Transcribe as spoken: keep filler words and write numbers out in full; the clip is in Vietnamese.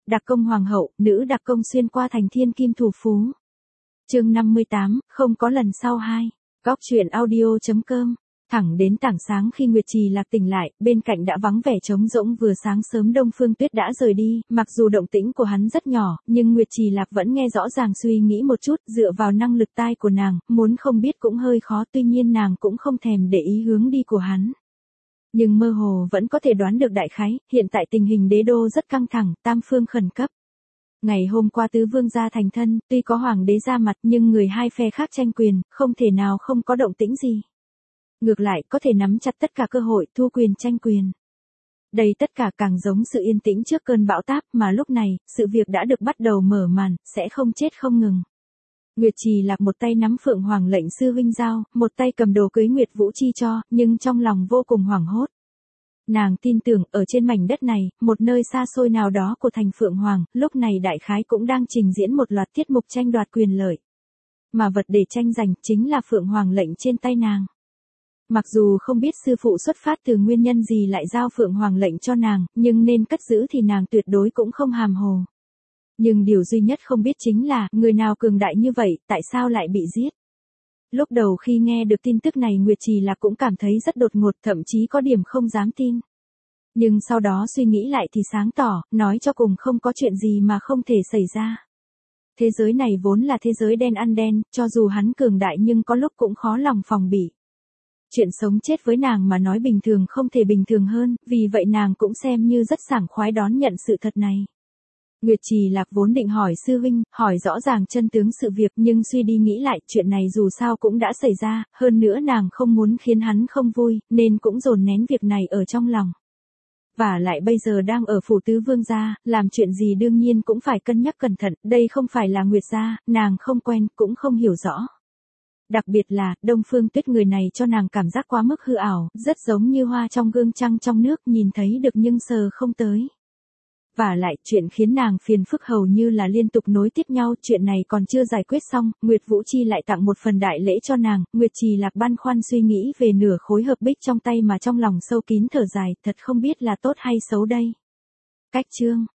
Đặc công hoàng hậu, nữ đặc công xuyên qua thành thiên kim thủ phú. Chương năm mươi tám, không có lần sau hai. Góc truyện audio chấm com. Thẳng đến tảng sáng khi Nguyệt Trì Lạc tỉnh lại, bên cạnh đã vắng vẻ trống rỗng. Vừa sáng sớm Đông Phương Tuyết đã rời đi, mặc dù động tĩnh của hắn rất nhỏ, nhưng Nguyệt Trì Lạc vẫn nghe rõ ràng. Suy nghĩ một chút, dựa vào năng lực tai của nàng, muốn không biết cũng hơi khó. Tuy nhiên nàng cũng không thèm để ý hướng đi của hắn, nhưng mơ hồ vẫn có thể đoán được đại khái. Hiện tại tình hình đế đô rất căng thẳng, tam phương khẩn cấp. Ngày hôm qua tứ vương gia thành thân, tuy có hoàng đế ra mặt nhưng người hai phe khác tranh quyền, không thể nào không có động tĩnh gì. Ngược lại có thể nắm chặt tất cả cơ hội thu quyền tranh quyền. Đây tất cả càng giống sự yên tĩnh trước cơn bão táp, mà lúc này, sự việc đã được bắt đầu mở màn, sẽ không chết không ngừng. Nguyệt Trì Lạc một tay nắm Phượng Hoàng lệnh sư huynh giao, một tay cầm đồ cưới Nguyệt Vũ chi cho, nhưng trong lòng vô cùng hoảng hốt. Nàng tin tưởng ở trên mảnh đất này, một nơi xa xôi nào đó của thành Phượng Hoàng, lúc này đại khái cũng đang trình diễn một loạt tiết mục tranh đoạt quyền lợi. Mà vật để tranh giành chính là Phượng Hoàng lệnh trên tay nàng. Mặc dù không biết sư phụ xuất phát từ nguyên nhân gì lại giao Phượng Hoàng lệnh cho nàng, nhưng nên cất giữ thì nàng tuyệt đối cũng không hàm hồ. Nhưng điều duy nhất không biết chính là, người nào cường đại như vậy, tại sao lại bị giết? Lúc đầu khi nghe được tin tức này Nguyệt Trì Lạc cũng cảm thấy rất đột ngột, thậm chí có điểm không dám tin. Nhưng sau đó suy nghĩ lại thì sáng tỏ, nói cho cùng không có chuyện gì mà không thể xảy ra. Thế giới này vốn là thế giới đen ăn đen, cho dù hắn cường đại nhưng có lúc cũng khó lòng phòng bị. Chuyện sống chết với nàng mà nói bình thường không thể bình thường hơn, vì vậy nàng cũng xem như rất sảng khoái đón nhận sự thật này. Nguyệt Trì Lạc vốn định hỏi sư huynh, hỏi rõ ràng chân tướng sự việc, nhưng suy đi nghĩ lại, chuyện này dù sao cũng đã xảy ra, hơn nữa nàng không muốn khiến hắn không vui, nên cũng dồn nén việc này ở trong lòng. Và lại bây giờ đang ở phủ tứ vương gia, làm chuyện gì đương nhiên cũng phải cân nhắc cẩn thận, đây không phải là Nguyệt gia, nàng không quen, cũng không hiểu rõ. Đặc biệt là, Đông Phương Tuyết người này cho nàng cảm giác quá mức hư ảo, rất giống như hoa trong gương trăng trong nước, nhìn thấy được nhưng sờ không tới. Và lại, chuyện khiến nàng phiền phức hầu như là liên tục nối tiếp nhau, chuyện này còn chưa giải quyết xong, Nguyệt Vũ Chi lại tặng một phần đại lễ cho nàng. Nguyệt Trì Lạc băn khoăn suy nghĩ về nửa khối hợp bích trong tay mà trong lòng sâu kín thở dài, thật không biết là tốt hay xấu đây. Cách chương